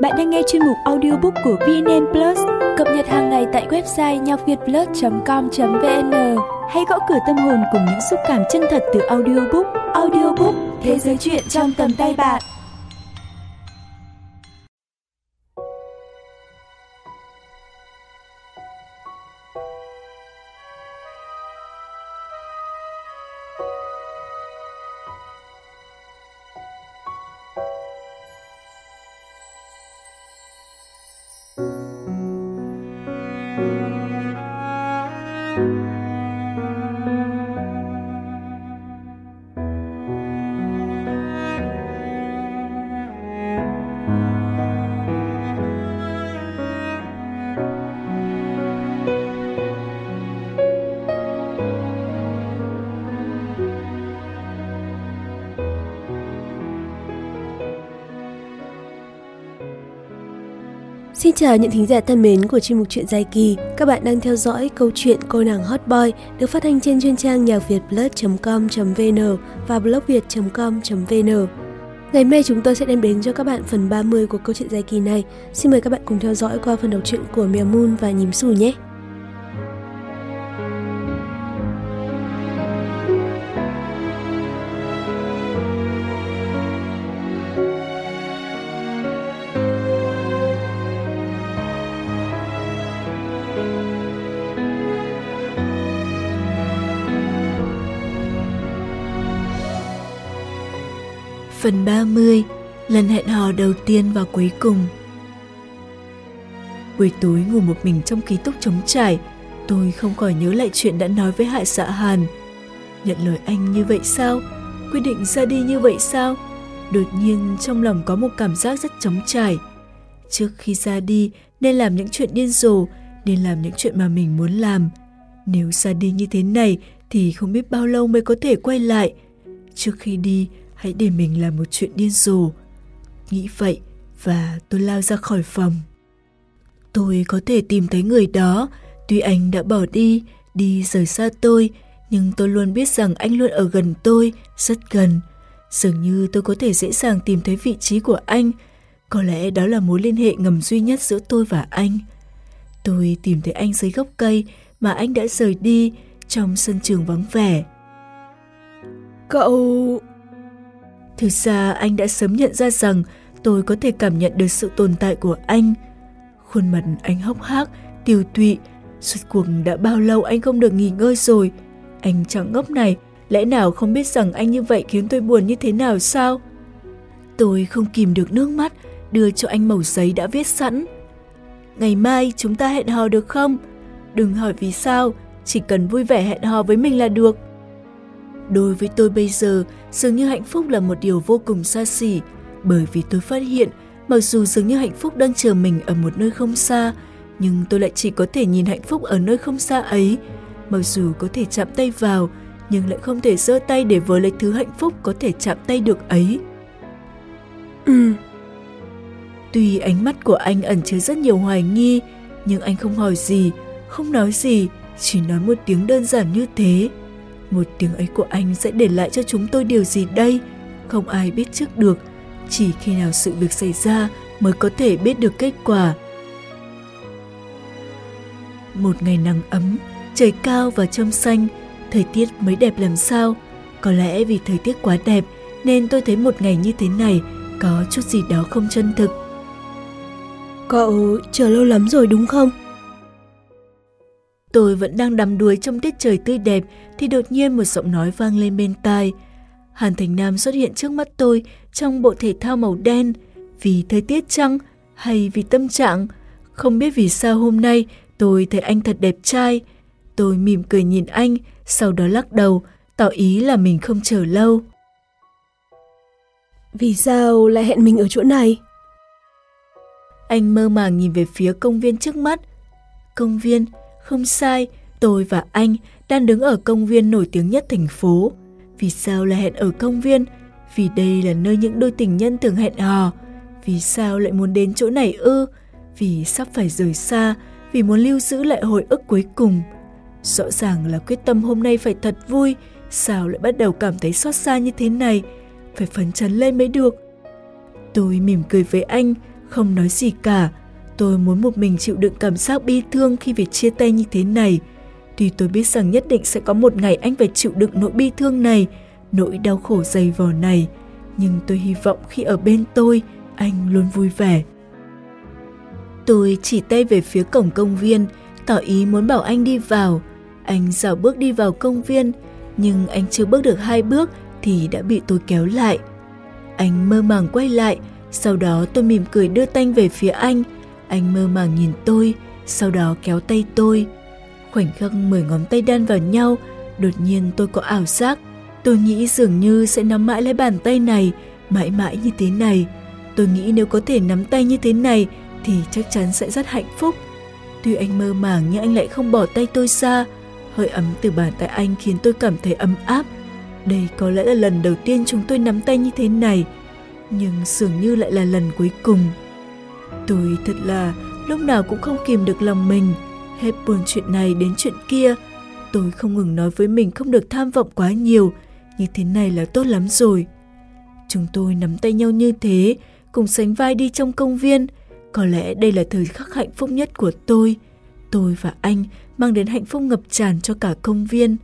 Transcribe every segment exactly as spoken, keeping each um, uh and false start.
Bạn đang nghe chuyên mục audiobook của vê en en Plus, cập nhật hàng ngày tại website nhacvietplus chấm com chấm vn. Hãy gõ cửa tâm hồn cùng những xúc cảm chân thật từ audiobook. Audiobook, thế giới truyện trong tầm tay bạn. Xin chào những thính giả thân mến của chuyên mục Chuyện Dài Kỳ. Các bạn đang theo dõi câu chuyện Cô nàng Hot Boy được phát hành trên chuyên trang nhacvietplus chấm com chấm vn và blogviet chấm com chấm vn. Ngày mai chúng tôi sẽ đem đến cho các bạn phần ba mươi của câu chuyện dài kỳ này. Xin mời các bạn cùng theo dõi qua phần đọc truyện của Mèo Moon và Nhím Xù nhé. Phần ba mươi, lần hẹn hò đầu tiên và cuối cùng. Buổi tối ngủ một mình trong ký túc trống trải, tôi không khỏi nhớ lại chuyện đã nói với Hạ Dạ Hàn. Nhận lời anh như vậy sao? Quyết định ra đi như vậy sao? Đột nhiên trong lòng có một cảm giác rất trống trải. Trước khi ra đi nên làm những chuyện điên rồ, nên làm những chuyện mà mình muốn làm. Nếu ra đi như thế này thì không biết bao lâu mới có thể quay lại. Trước khi đi, hãy để mình làm một chuyện điên rồ. Nghĩ vậy và tôi lao ra khỏi phòng. Tôi có thể tìm thấy người đó, tuy anh đã bỏ đi, đi rời xa tôi, nhưng tôi luôn biết rằng anh luôn ở gần tôi, rất gần. Dường như tôi có thể dễ dàng tìm thấy vị trí của anh. Có lẽ đó là mối liên hệ ngầm duy nhất giữa tôi và anh. Tôi tìm thấy anh dưới gốc cây mà anh đã rời đi, trong sân trường vắng vẻ. Cậu... Thực ra anh đã sớm nhận ra rằng tôi có thể cảm nhận được sự tồn tại của anh. Khuôn mặt anh hốc hác, tiều tụy. Suốt cuộc đã bao lâu anh không được nghỉ ngơi rồi. Anh chẳng ngốc này, lẽ nào không biết rằng anh như vậy khiến tôi buồn như thế nào sao? Tôi không kìm được nước mắt, đưa cho anh mẩu giấy đã viết sẵn. Ngày mai chúng ta hẹn hò được không? Đừng hỏi vì sao, chỉ cần vui vẻ hẹn hò với mình là được. Đối với tôi bây giờ, dường như hạnh phúc là một điều vô cùng xa xỉ, bởi vì tôi phát hiện, mặc dù dường như hạnh phúc đang chờ mình ở một nơi không xa, nhưng tôi lại chỉ có thể nhìn hạnh phúc ở nơi không xa ấy. Mặc dù có thể chạm tay vào, nhưng lại không thể giơ tay để vớ lấy thứ hạnh phúc có thể chạm tay được ấy. Ừ. Tuy ánh mắt của anh ẩn chứa rất nhiều hoài nghi, nhưng anh không hỏi gì, không nói gì, chỉ nói một tiếng đơn giản như thế. Một tiếng ấy của anh sẽ để lại cho chúng tôi điều gì đây? Không ai biết trước được. Chỉ khi nào sự việc xảy ra mới có thể biết được kết quả. Một ngày nắng ấm, trời cao và trong xanh, thời tiết mới đẹp làm sao. Có lẽ vì thời tiết quá đẹp nên tôi thấy một ngày như thế này có chút gì đó không chân thực. Cậu chờ lâu lắm rồi đúng không? Tôi vẫn đang đắm đuối trong tiết trời tươi đẹp thì đột nhiên một giọng nói vang lên bên tai. Hàn Thành Nam xuất hiện trước mắt tôi trong bộ thể thao màu đen. Vì thời tiết chăng hay vì tâm trạng? Không biết vì sao hôm nay tôi thấy anh thật đẹp trai. Tôi mỉm cười nhìn anh, sau đó lắc đầu, tỏ ý là mình không chờ lâu. Vì sao lại hẹn mình ở chỗ này? Anh mơ màng nhìn về phía công viên trước mắt. Công viên? Không sai, tôi và anh đang đứng ở công viên nổi tiếng nhất thành phố. Vì sao lại hẹn ở công viên? Vì đây là nơi những đôi tình nhân thường hẹn hò. Vì sao lại muốn đến chỗ này ư? Vì sắp phải rời xa, vì muốn lưu giữ lại hồi ức cuối cùng. Rõ ràng là quyết tâm hôm nay phải thật vui, sao lại bắt đầu cảm thấy xót xa như thế này? Phải phấn chấn lên mới được. Tôi mỉm cười với anh, Không nói gì cả, tôi muốn một mình chịu đựng cảm giác bi thương khi phải chia tay như thế này. Tuy tôi biết rằng nhất định sẽ có một ngày anh phải chịu đựng nỗi bi thương này, nỗi đau khổ dày vò này, nhưng tôi hy vọng khi ở bên tôi, anh luôn vui vẻ. Tôi chỉ tay về phía cổng công viên, tỏ ý muốn bảo anh đi vào. Anh dạo bước đi vào công viên, nhưng anh chưa bước được hai bước thì đã bị tôi kéo lại. Anh mơ màng quay lại, sau đó tôi mỉm cười đưa tay về phía anh. Anh mơ màng nhìn tôi, sau đó kéo tay tôi. Khoảnh khắc mười ngón tay đan vào nhau, đột nhiên tôi có ảo giác. Tôi nghĩ dường như sẽ nắm mãi lấy bàn tay này, mãi mãi như thế này. Tôi nghĩ nếu có thể nắm tay như thế này thì chắc chắn sẽ rất hạnh phúc. Tuy anh mơ màng nhưng anh lại không bỏ tay tôi ra. Hơi ấm từ bàn tay anh khiến tôi cảm thấy ấm áp. Đây có lẽ là lần đầu tiên chúng tôi nắm tay như thế này, nhưng dường như lại là lần cuối cùng. Tôi thật là lúc nào cũng không kìm được lòng mình, hết buồn chuyện này đến chuyện kia. Tôi không ngừng nói với mình không được tham vọng quá nhiều, như thế này là tốt lắm rồi. Chúng tôi nắm tay nhau như thế, cùng sánh vai đi trong công viên. Có lẽ đây là thời khắc hạnh phúc nhất của tôi. Tôi và anh mang đến hạnh phúc ngập tràn cho cả công viên.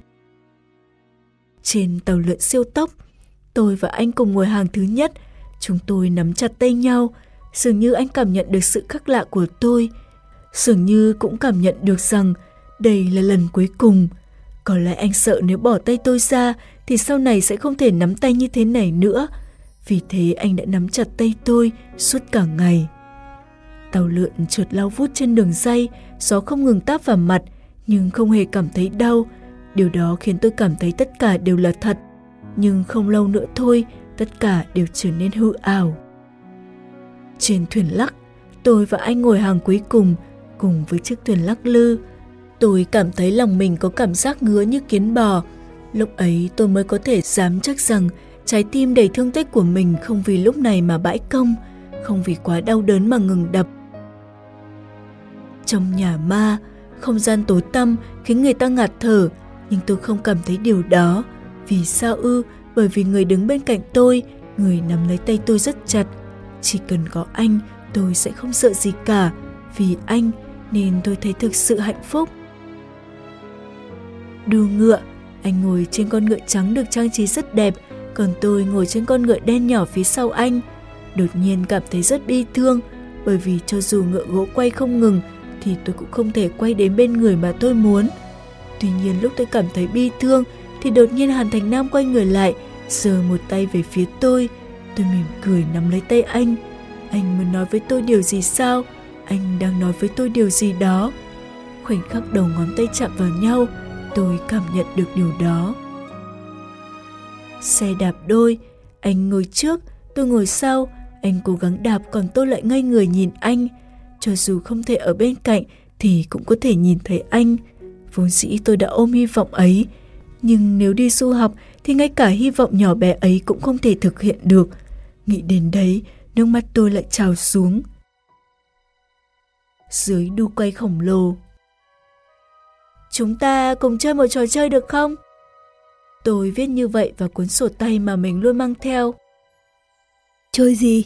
Trên tàu lượn siêu tốc, tôi và anh cùng ngồi hàng thứ nhất. Chúng tôi nắm chặt tay nhau. Dường như anh cảm nhận được sự khác lạ của tôi. Dường như cũng cảm nhận được rằng đây là lần cuối cùng. Có lẽ anh sợ nếu bỏ tay tôi ra thì sau này sẽ không thể nắm tay như thế này nữa. Vì thế anh đã nắm chặt tay tôi suốt cả ngày. Tàu lượn trượt lao vút trên đường ray, gió không ngừng táp vào mặt nhưng không hề cảm thấy đau. Điều đó khiến tôi cảm thấy tất cả đều là thật. Nhưng không lâu nữa thôi, tất cả đều trở nên hư ảo. Trên thuyền lắc, tôi và anh ngồi hàng cuối cùng, cùng với chiếc thuyền lắc lư. Tôi cảm thấy lòng mình có cảm giác ngứa như kiến bò. Lúc ấy tôi mới có thể dám chắc rằng trái tim đầy thương tích của mình không vì lúc này mà bãi công, không vì quá đau đớn mà ngừng đập. Trong nhà ma, không gian tối tăm khiến người ta ngạt thở, nhưng tôi không cảm thấy điều đó. Vì sao ư? Bởi vì người đứng bên cạnh tôi, người nắm lấy tay tôi rất chặt. Chỉ cần có anh, tôi sẽ không sợ gì cả. Vì anh nên tôi thấy thực sự hạnh phúc. Đua ngựa, anh ngồi trên con ngựa trắng được trang trí rất đẹp, còn tôi ngồi trên con ngựa đen nhỏ phía sau anh. Đột nhiên cảm thấy rất bi thương, bởi vì cho dù ngựa gỗ quay không ngừng thì tôi cũng không thể quay đến bên người mà tôi muốn. Tuy nhiên lúc tôi cảm thấy bi thương thì đột nhiên Hàn Thành Nam quay người lại, giơ một tay về phía tôi. Tôi mỉm cười nắm lấy tay anh. Anh muốn nói với tôi điều gì sao? Anh đang nói với tôi điều gì đó. Khoảnh khắc đầu ngón tay chạm vào nhau, tôi cảm nhận được điều đó. Xe đạp đôi, anh ngồi trước, tôi ngồi sau. Anh cố gắng đạp còn tôi lại ngây người nhìn anh. Cho dù không thể ở bên cạnh thì cũng có thể nhìn thấy anh. Vốn dĩ tôi đã ôm hy vọng ấy, nhưng nếu đi du học thì ngay cả hy vọng nhỏ bé ấy cũng không thể thực hiện được. Nghĩ đến đấy, nước mắt tôi lại trào xuống. Dưới đu quay khổng lồ. Chúng ta cùng chơi một trò chơi được không? Tôi viết như vậy vào cuốn sổ tay mà mình luôn mang theo. Chơi gì?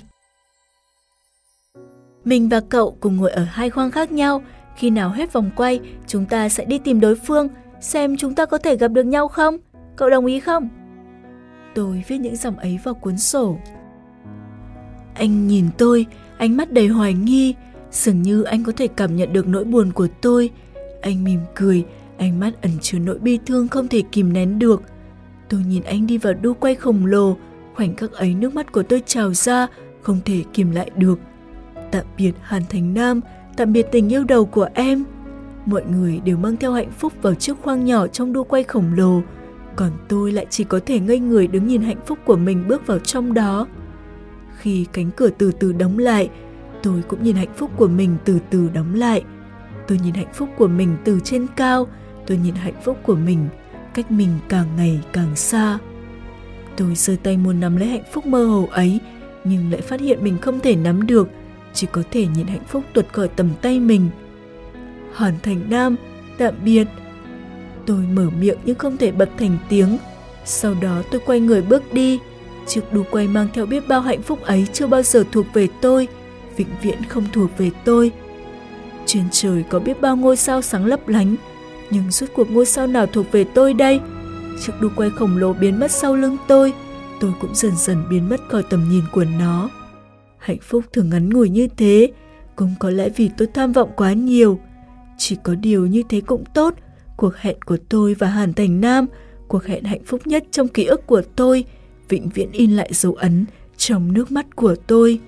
Mình và cậu cùng ngồi ở hai khoang khác nhau. Khi nào hết vòng quay, chúng ta sẽ đi tìm đối phương, xem chúng ta có thể gặp được nhau không? Cậu đồng ý không? Tôi viết những dòng ấy vào cuốn sổ. Anh nhìn tôi, ánh mắt đầy hoài nghi, dường như anh có thể cảm nhận được nỗi buồn của tôi. Anh mỉm cười, ánh mắt ẩn chứa nỗi bi thương không thể kìm nén được. Tôi nhìn anh đi vào đu quay khổng lồ, khoảnh khắc ấy nước mắt của tôi trào ra, không thể kìm lại được. Tạm biệt Hàn Thành Nam, tạm biệt tình yêu đầu của em. Mọi người đều mang theo hạnh phúc vào chiếc khoang nhỏ trong đu quay khổng lồ, còn tôi lại chỉ có thể ngây người đứng nhìn hạnh phúc của mình bước vào trong đó. Khi cánh cửa từ từ đóng lại, tôi cũng nhìn hạnh phúc của mình từ từ đóng lại. Tôi nhìn hạnh phúc của mình từ trên cao, tôi nhìn hạnh phúc của mình cách mình càng ngày càng xa. Tôi giơ tay muốn nắm lấy hạnh phúc mơ hồ ấy, nhưng lại phát hiện mình không thể nắm được, chỉ có thể nhìn hạnh phúc tuột khỏi tầm tay mình. Hàn Thành Nam, tạm biệt. Tôi mở miệng nhưng không thể bật thành tiếng. Sau đó tôi quay người bước đi. Chiếc đu quay mang theo biết bao hạnh phúc ấy chưa bao giờ thuộc về tôi, vĩnh viễn không thuộc về tôi. Trên trời có biết bao ngôi sao sáng lấp lánh, nhưng rốt cuộc ngôi sao nào thuộc về tôi đây? Chiếc đu quay khổng lồ biến mất sau lưng tôi, tôi cũng dần dần biến mất khỏi tầm nhìn của nó. Hạnh phúc thường ngắn ngủi như thế, cũng có lẽ vì tôi tham vọng quá nhiều. Chỉ có điều như thế cũng tốt, cuộc hẹn của tôi và Hàn Thành Nam, cuộc hẹn hạnh phúc nhất trong ký ức của tôi, vĩnh viễn in lại dấu ấn trong nước mắt của tôi.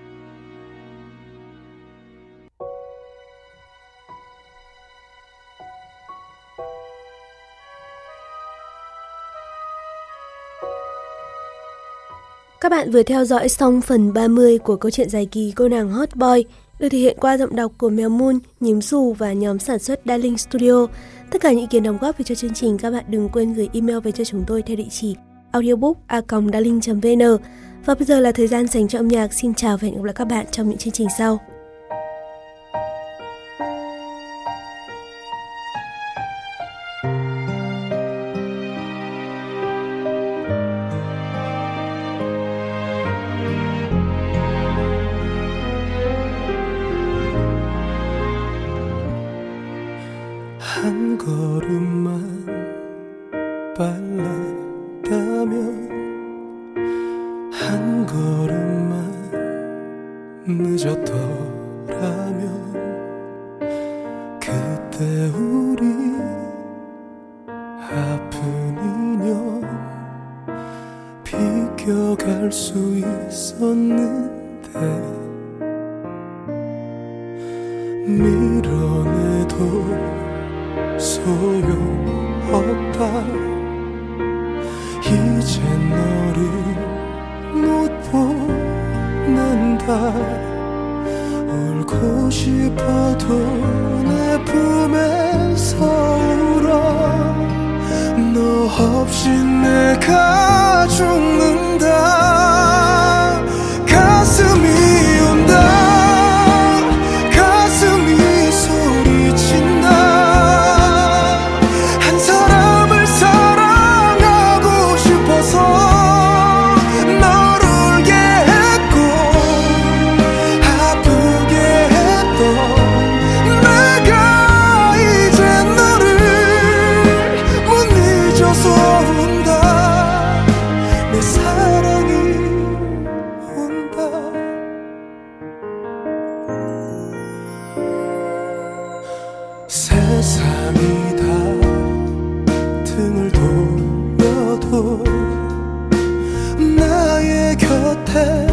Các bạn vừa theo dõi xong phần ba mươi của câu chuyện dài kỳ Cô nàng Hot Boy, được thể hiện qua giọng đọc của Mèo Moon, Nhím Dù và nhóm sản xuất Darling Studio. Tất cả những ý kiến đóng góp về cho chương trình, các bạn đừng quên gửi email về cho chúng tôi theo địa chỉ audiobook a còng darling chấm vn. Và bây giờ là thời gian dành cho âm nhạc. Xin chào và hẹn gặp lại các bạn trong những chương trình sau. 한 걸음만 빨랐다면 한 걸음만 늦었더라면 그때 우리 아픈 인연 비껴갈 수 있었는데 밀어내도 소용없다. 이제 너를 못 보낸다. 울고 싶어도 내 품에서 울어. 너 없이 내가 죽는다. 가슴이 온다. 가슴이 소리친다. 세상이 다 등을 돌려도 나의 곁에